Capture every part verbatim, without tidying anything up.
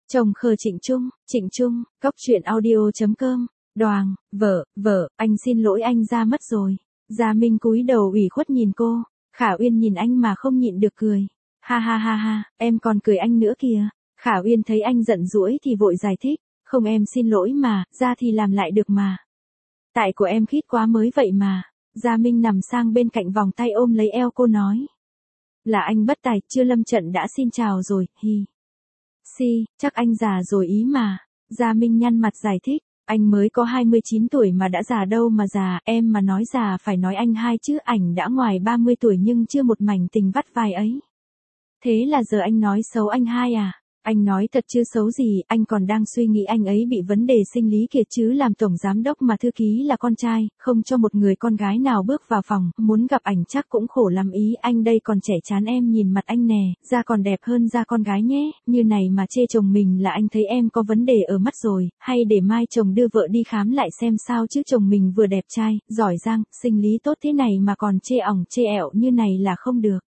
Chồng khờ Trịnh Trung, Trịnh Trung, cốc truyện audio chấm com, Đoàng, vợ, vợ, anh xin lỗi anh ra mất rồi. Gia Minh cúi đầu ủy khuất nhìn cô, Khả Uyên nhìn anh mà không nhịn được cười. Ha ha ha ha, em còn cười anh nữa kìa. Khả Uyên thấy anh giận dỗi thì vội giải thích, không em xin lỗi mà, ra thì làm lại được mà. Tại của em khít quá mới vậy mà. Gia Minh nằm sang bên cạnh vòng tay ôm lấy eo cô nói. Là anh bất tài, chưa lâm trận đã xin chào rồi, hi. Si, chắc anh già rồi ý mà. Gia Minh nhăn mặt giải thích, anh mới có hai mươi chín tuổi mà đã già đâu mà già, em mà nói già phải nói anh hai chứ, ảnh đã ngoài ba mươi tuổi nhưng chưa một mảnh tình vắt vai ấy. Thế là giờ anh nói xấu anh hai à? Anh nói thật chứ xấu gì, anh còn đang suy nghĩ anh ấy bị vấn đề sinh lý kìa chứ, làm tổng giám đốc mà thư ký là con trai, không cho một người con gái nào bước vào phòng, muốn gặp ảnh chắc cũng khổ lắm ý, anh đây còn trẻ chán em nhìn mặt anh nè, da còn đẹp hơn da con gái nhé, như này mà chê chồng mình là anh thấy em có vấn đề ở mắt rồi, hay để mai chồng đưa vợ đi khám lại xem sao chứ, chồng mình vừa đẹp trai, giỏi giang, sinh lý tốt thế này mà còn chê ỏng chê ẹo như này là không được.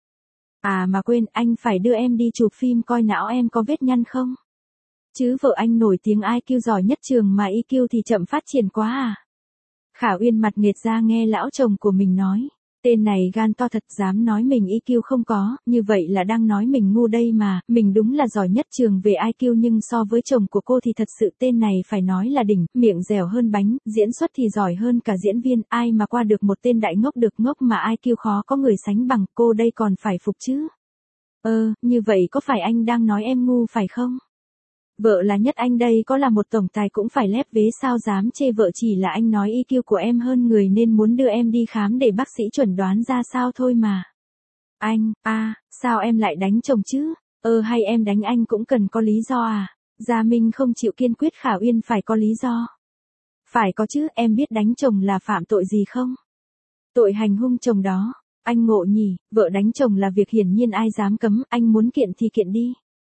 À mà quên, anh phải đưa em đi chụp phim coi não em có vết nhăn không? Chứ vợ anh nổi tiếng i kiu giỏi nhất trường mà i kiu thì chậm phát triển quá à? Khả Uyên mặt nghệt ra nghe lão chồng của mình nói. Tên này gan to thật, dám nói mình i kiu không có, như vậy là đang nói mình ngu đây mà, mình đúng là giỏi nhất trường về i kiu nhưng so với chồng của cô thì thật sự tên này phải nói là đỉnh, miệng dẻo hơn bánh, diễn xuất thì giỏi hơn cả diễn viên, ai mà qua được một tên đại ngốc được ngốc mà i kiu khó có người sánh bằng, cô đây còn phải phục chứ. Ơ, như vậy có phải anh đang nói em ngu phải không? Vợ là nhất anh đây có là một tổng tài cũng phải lép vế sao dám chê vợ, chỉ là anh nói i kiu của em hơn người nên muốn đưa em đi khám để bác sĩ chuẩn đoán ra sao thôi mà. Anh, a à, sao em lại đánh chồng chứ? Ơ hay em đánh anh cũng cần có lý do à? Gia Minh không chịu, kiên quyết Khả Uyên phải có lý do. Phải có chứ, em biết đánh chồng là phạm tội gì không? Tội hành hung chồng đó. Anh ngộ nhỉ, vợ đánh chồng là việc hiển nhiên ai dám cấm, anh muốn kiện thì kiện đi.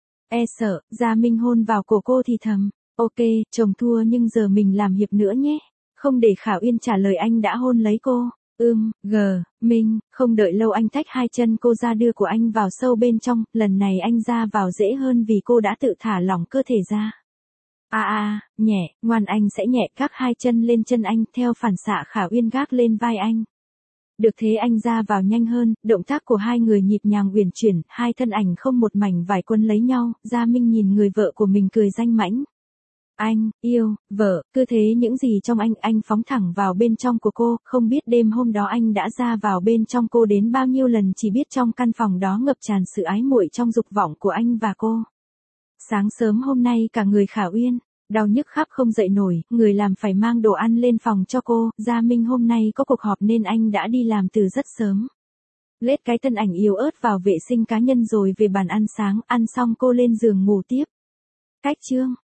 E sợ, Gia Minh hôn vào cổ cô thì thầm, ok, chồng thua nhưng giờ mình làm hiệp nữa nhé. Không để Khả Uyên trả lời anh đã hôn lấy cô. Ưm, gờ, Minh, không đợi lâu anh tách hai chân cô ra đưa của anh vào sâu bên trong, lần này anh ra vào dễ hơn vì cô đã tự thả lỏng cơ thể ra. À à, nhẹ, ngoan anh sẽ nhẹ gác hai chân lên chân anh, theo phản xạ Khả Uyên gác lên vai anh. Được thế anh ra vào nhanh hơn, động tác của hai người nhịp nhàng uyển chuyển, hai thân ảnh không một mảnh vải quấn lấy nhau, Gia Minh nhìn người vợ của mình cười danh mãnh. Anh, yêu, vợ, cứ thế những gì trong anh, anh phóng thẳng vào bên trong của cô, không biết đêm hôm đó anh đã ra vào bên trong cô đến bao nhiêu lần, chỉ biết trong căn phòng đó ngập tràn sự ái muội trong dục vọng của anh và cô. Sáng sớm hôm nay cả người Khả Uyên đau nhức khắp không dậy nổi, người làm phải mang đồ ăn lên phòng cho cô, Gia Minh hôm nay có cuộc họp nên anh đã đi làm từ rất sớm. Lết cái thân ảnh yếu ớt vào vệ sinh cá nhân rồi về bàn ăn sáng, ăn xong cô lên giường ngủ tiếp. Cách chương